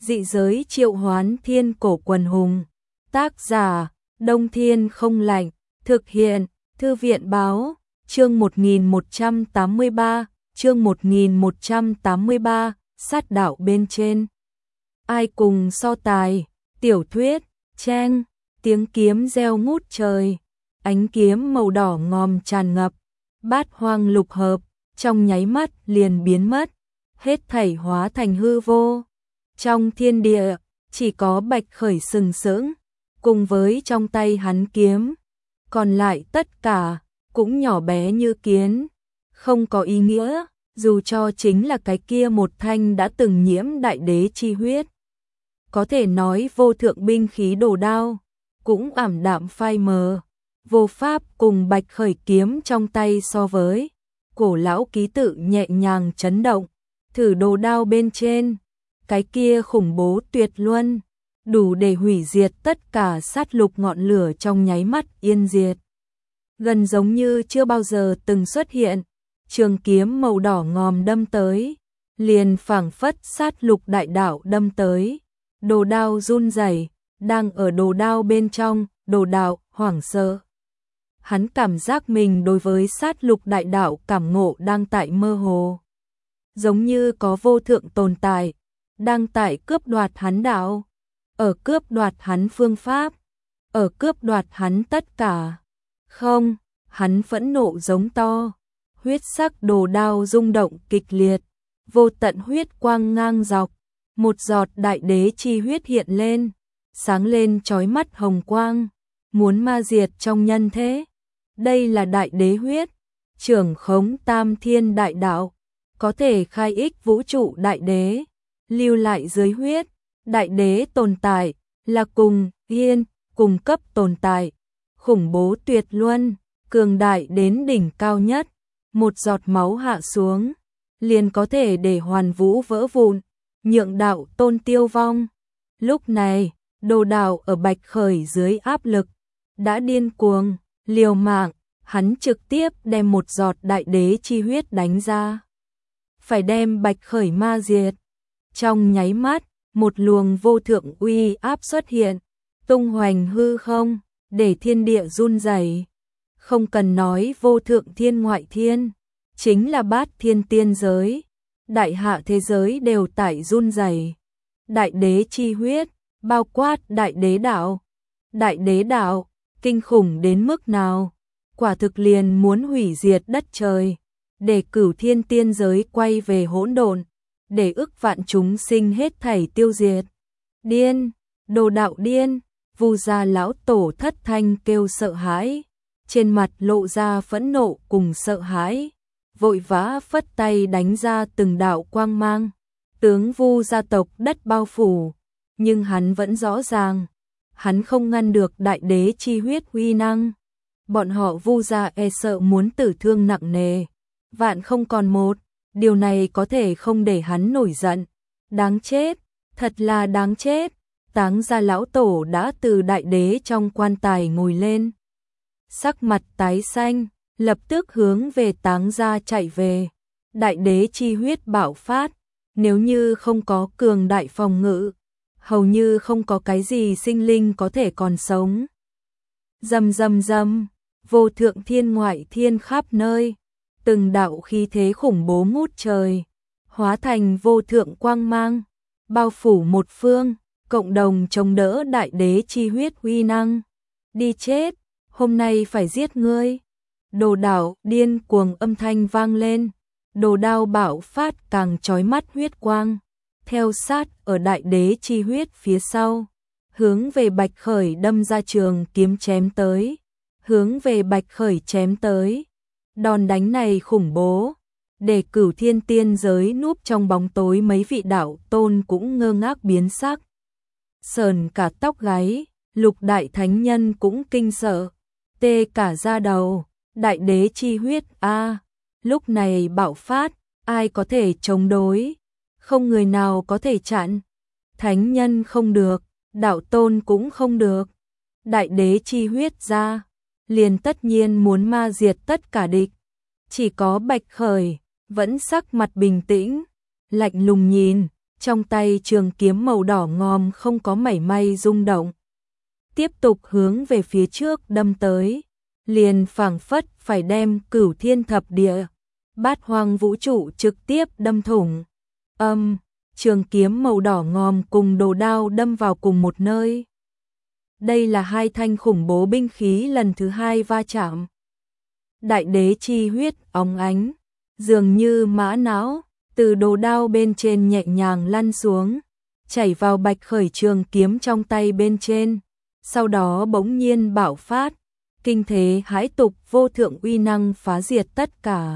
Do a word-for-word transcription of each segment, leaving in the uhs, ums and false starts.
Dị giới triệu hoán thiên cổ quần hùng. Tác giả, Đông Thiên không lạnh. Thực hiện, Thư viện báo. Chương một nghìn một trăm tám mươi ba, chương một nghìn một trăm tám mươi ba, sát đạo bên trên. Ai cùng so tài, tiểu thuyết, tranh, tiếng kiếm reo ngút trời, ánh kiếm màu đỏ ngòm tràn ngập, bát hoang lục hợp, trong nháy mắt liền biến mất, hết thảy hóa thành hư vô. Trong thiên địa, chỉ có Bạch Khởi sừng sững, cùng với trong tay hắn kiếm, còn lại tất cả cũng nhỏ bé như kiến, không có ý nghĩa, dù cho chính là cái kia một thanh đã từng nhiễm đại đế chi huyết. Có thể nói vô thượng binh khí đồ đao, cũng ảm đạm phai mờ, vô pháp cùng Bạch Khởi kiếm trong tay so với. Cổ lão ký tự nhẹ nhàng chấn động, thử đồ đao bên trên, cái kia khủng bố tuyệt luân, đủ để hủy diệt tất cả sát lục ngọn lửa trong nháy mắt yên diệt. Gần giống như chưa bao giờ từng xuất hiện, trường kiếm màu đỏ ngòm đâm tới, liền phảng phất sát lục đại đạo đâm tới. Đồ đao run rẩy, đang ở đồ đao bên trong, đồ đạo hoảng sợ. Hắn cảm giác mình đối với sát lục đại đạo cảm ngộ đang tại mơ hồ. Giống như có vô thượng tồn tại, đang tại cướp đoạt hắn đạo, ở cướp đoạt hắn phương pháp, ở cướp đoạt hắn tất cả. Không, hắn phẫn nộ giống to, huyết sắc đồ đao rung động kịch liệt, vô tận huyết quang ngang dọc, một giọt đại đế chi huyết hiện lên, sáng lên chói mắt hồng quang, muốn ma diệt trong nhân thế. Đây là đại đế huyết, trưởng khống tam thiên đại đạo, có thể khai ích vũ trụ đại đế, lưu lại dưới huyết. Đại đế tồn tại là cùng yên, cùng cấp tồn tại, khủng bố tuyệt luân, cường đại đến đỉnh cao nhất, một giọt máu hạ xuống, liền có thể để hoàn vũ vỡ vụn, nhượng đạo tôn tiêu vong. Lúc này, đồ đạo ở Bạch Khởi dưới áp lực, đã điên cuồng, liều mạng, hắn trực tiếp đem một giọt đại đế chi huyết đánh ra. Phải đem Bạch Khởi ma diệt. Trong nháy mắt, một luồng vô thượng uy áp xuất hiện, tung hoành hư không, để thiên địa run rẩy. Không cần nói vô thượng thiên ngoại thiên, chính là bát thiên tiên giới, đại hạ thế giới đều tại run rẩy. Đại đế chi huyết, bao quát đại đế đạo. Đại đế đạo, kinh khủng đến mức nào, quả thực liền muốn hủy diệt đất trời, để cửu thiên tiên giới quay về hỗn độn, để ức vạn chúng sinh hết thảy tiêu diệt. Điên, đồ đạo điên, Vu gia lão tổ thất thanh kêu sợ hãi, trên mặt lộ ra phẫn nộ cùng sợ hãi, vội vã phất tay đánh ra từng đạo quang mang, tướng Vu gia tộc đất bao phủ, nhưng hắn vẫn rõ ràng, hắn không ngăn được đại đế chi huyết uy năng. Bọn họ Vu gia e sợ muốn tử thương nặng nề, vạn không còn một, điều này có thể không để hắn nổi giận. Đáng chết, thật là đáng chết. Táng gia lão tổ đã từ đại đế trong quan tài ngồi lên, sắc mặt tái xanh, lập tức hướng về Táng gia chạy về. Đại đế chi huyết bạo phát, nếu như không có cường đại phòng ngự, hầu như không có cái gì sinh linh có thể còn sống. Rầm rầm rầm, vô thượng thiên ngoại thiên khắp nơi, từng đạo khí thế khủng bố ngút trời, hóa thành vô thượng quang mang, bao phủ một phương, cộng đồng chống đỡ đại đế chi huyết uy năng. Đi chết, hôm nay phải giết ngươi. Đồ đảo điên cuồng âm thanh vang lên, đồ đao bạo phát càng chói mắt huyết quang, theo sát ở đại đế chi huyết phía sau, hướng về Bạch Khởi đâm ra trường kiếm chém tới, hướng về Bạch Khởi chém tới. Đòn đánh này khủng bố, để cửu thiên tiên giới núp trong bóng tối mấy vị đạo tôn cũng ngơ ngác biến sắc. Sờn cả tóc gáy, Lục đại thánh nhân cũng kinh sợ, tê cả da đầu. Đại đế chi huyết a, à, lúc này bạo phát, ai có thể chống đối, không người nào có thể chặn. Thánh nhân không được, đạo tôn cũng không được. Đại đế chi huyết ra, liền tất nhiên muốn ma diệt tất cả địch. Chỉ có Bạch Khởi vẫn sắc mặt bình tĩnh, lạnh lùng nhìn, trong tay trường kiếm màu đỏ ngòm không có mảy may rung động. Tiếp tục hướng về phía trước đâm tới, liền phảng phất phải đem cửu thiên thập địa, bát hoang vũ trụ trực tiếp đâm thủng. Âm, trường kiếm màu đỏ ngòm cùng đồ đao đâm vào cùng một nơi. Đây là hai thanh khủng bố binh khí lần thứ hai va chạm. Đại đế chi huyết óng ánh, dường như mã não, từ đồ đao bên trên nhẹ nhàng lăn xuống, chảy vào Bạch Khởi trường kiếm trong tay bên trên, sau đó bỗng nhiên bạo phát, kinh thế hãi tục vô thượng uy năng phá diệt tất cả.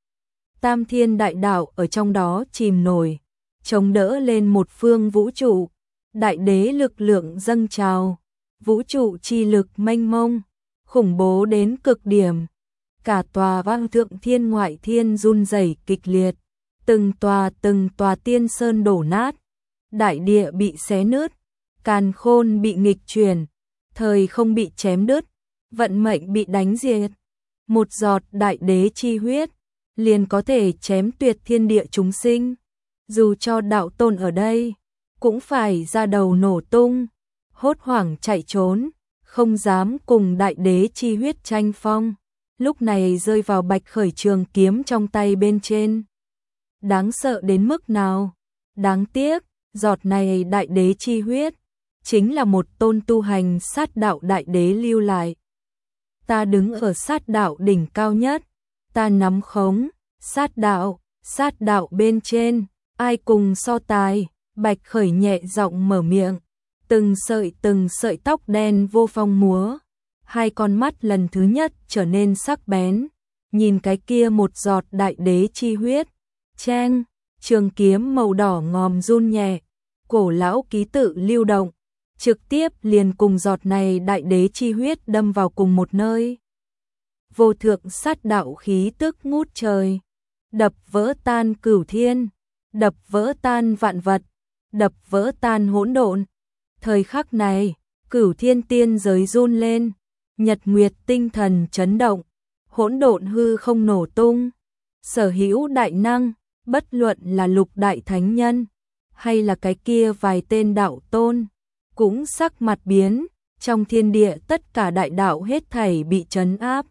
Tam thiên đại đạo ở trong đó chìm nổi, chống đỡ lên một phương vũ trụ, đại đế lực lượng dâng trào, vũ trụ chi lực mênh mông, khủng bố đến cực điểm. Cả tòa vang thượng thiên ngoại thiên run rẩy kịch liệt, từng tòa từng tòa tiên sơn đổ nát, đại địa bị xé nứt, càn khôn bị nghịch chuyển, thời không bị chém đứt, vận mệnh bị đánh diệt. Một giọt đại đế chi huyết liền có thể chém tuyệt thiên địa chúng sinh, dù cho đạo tôn ở đây cũng phải ra đầu nổ tung, hốt hoảng chạy trốn, không dám cùng đại đế chi huyết tranh phong. Lúc này rơi vào Bạch Khởi trường kiếm trong tay bên trên. Đáng sợ đến mức nào? Đáng tiếc, giọt này đại đế chi huyết chính là một tôn tu hành sát đạo đại đế lưu lại. Ta đứng ở sát đạo đỉnh cao nhất, ta nắm khống sát đạo, sát đạo bên trên, ai cùng so tài? Bạch Khởi nhẹ giọng mở miệng, từng sợi từng sợi tóc đen vô phong múa, hai con mắt lần thứ nhất trở nên sắc bén, nhìn cái kia một giọt đại đế chi huyết. Cheng, trường kiếm màu đỏ ngòm run nhẹ, cổ lão ký tự lưu động, trực tiếp liền cùng giọt này đại đế chi huyết đâm vào cùng một nơi. Vô thượng sát đạo khí tức ngút trời, đập vỡ tan cửu thiên, đập vỡ tan vạn vật, đập vỡ tan hỗn độn. Thời khắc này, cửu thiên tiên giới run lên, nhật nguyệt tinh thần chấn động, hỗn độn hư không nổ tung. Sở hữu đại năng, bất luận là lục đại thánh nhân, hay là cái kia vài tên đạo tôn, cũng sắc mặt biến, trong thiên địa tất cả đại đạo hết thảy bị trấn áp.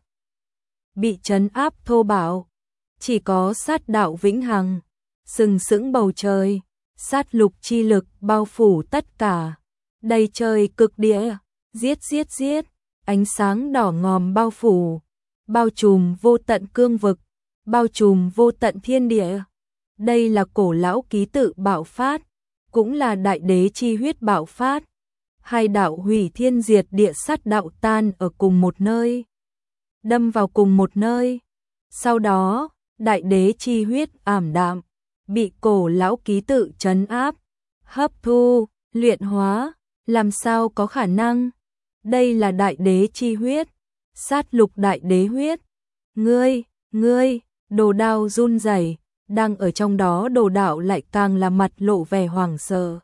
Bị trấn áp thô bạo, chỉ có sát đạo vĩnh hằng, sừng sững bầu trời, sát lục chi lực bao phủ tất cả. Đầy trời cực địa, giết giết giết, ánh sáng đỏ ngòm bao phủ, bao trùm vô tận cương vực, bao trùm vô tận thiên địa. Đây là cổ lão ký tự bạo phát, cũng là đại đế chi huyết bạo phát. Hai đạo hủy thiên diệt địa sát đạo tan ở cùng một nơi, đâm vào cùng một nơi. Sau đó, đại đế chi huyết ảm đạm, bị cổ lão ký tự trấn áp, hấp thu, luyện hóa, làm sao có khả năng? Đây là đại đế chi huyết, sát lục đại đế huyết. Ngươi, ngươi, đồ đao run rẩy, đang ở trong đó đồ đạo lại càng là mặt lộ vẻ hoảng sợ.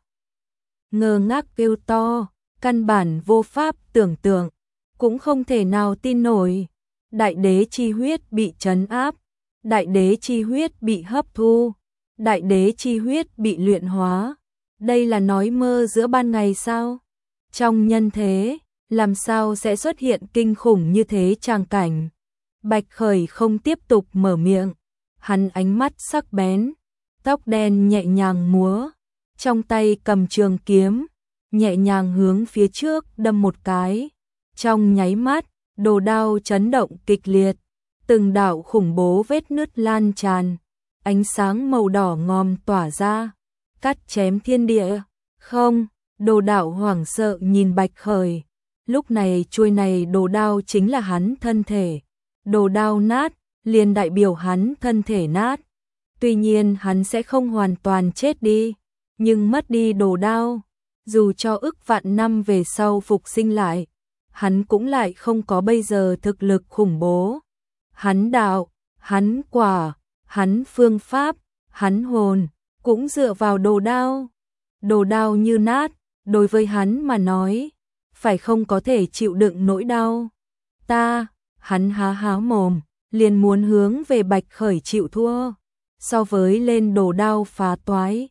Ngơ ngác kêu to, căn bản vô pháp tưởng tượng, cũng không thể nào tin nổi. Đại đế chi huyết bị trấn áp, đại đế chi huyết bị hấp thu, đại đế chi huyết bị luyện hóa. Đây là nói mơ giữa ban ngày sao? Trong nhân thế, làm sao sẽ xuất hiện kinh khủng như thế tràng cảnh? Bạch Khởi không tiếp tục mở miệng, hắn ánh mắt sắc bén, tóc đen nhẹ nhàng múa, trong tay cầm trường kiếm, nhẹ nhàng hướng phía trước đâm một cái. Trong nháy mắt, đồ đao chấn động kịch liệt, từng đạo khủng bố vết nứt lan tràn, ánh sáng màu đỏ ngòm tỏa ra, cắt chém thiên địa. Không, đồ đạo hoảng sợ nhìn Bạch Khởi, lúc này chuôi này đồ đao chính là hắn thân thể. Đồ đao nát, liền đại biểu hắn thân thể nát. Tuy nhiên hắn sẽ không hoàn toàn chết đi, nhưng mất đi đồ đao, dù cho ức vạn năm về sau phục sinh lại, hắn cũng lại không có bây giờ thực lực khủng bố. Hắn đạo, hắn quả, hắn phương pháp, hắn hồn, cũng dựa vào đồ đao. Đồ đao như nát, đối với hắn mà nói, phải không có thể chịu đựng nỗi đau. Ta, hắn há há mồm, liền muốn hướng về Bạch Khởi chịu thua. So với lên đồ đao phá toái,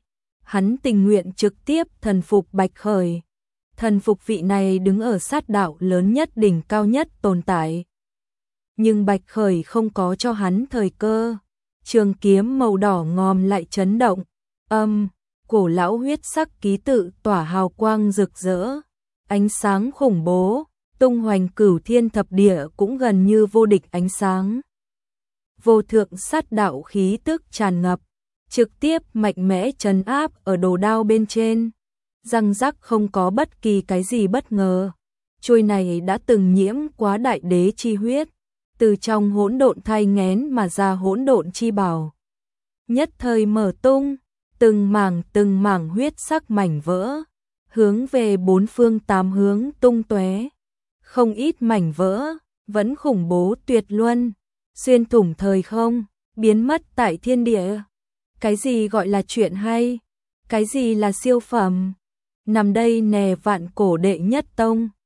hắn tình nguyện trực tiếp thần phục Bạch Khởi. Thần phục vị này đứng ở sát đạo lớn nhất đỉnh cao nhất tồn tại. Nhưng Bạch Khởi không có cho hắn thời cơ. Trường kiếm màu đỏ ngòm lại chấn động. Âm, cổ lão huyết sắc ký tự tỏa hào quang rực rỡ. Ánh sáng khủng bố, tung hoành cửu thiên thập địa cũng gần như vô địch ánh sáng. Vô thượng sát đạo khí tức tràn ngập, trực tiếp mạnh mẽ trấn áp ở đồ đao bên trên. Răng rắc không có bất kỳ cái gì bất ngờ. Chuôi này đã từng nhiễm quá đại đế chi huyết, từ trong hỗn độn thai nghén mà ra hỗn độn chi bảo. Nhất thời mở tung, từng mảng từng mảng huyết sắc mảnh vỡ, hướng về bốn phương tám hướng tung tóe. Không ít mảnh vỡ, vẫn khủng bố tuyệt luân, xuyên thủng thời không, biến mất tại thiên địa. Cái gì gọi là chuyện hay? Cái gì là siêu phẩm? Nằm đây nè vạn cổ đệ nhất tông,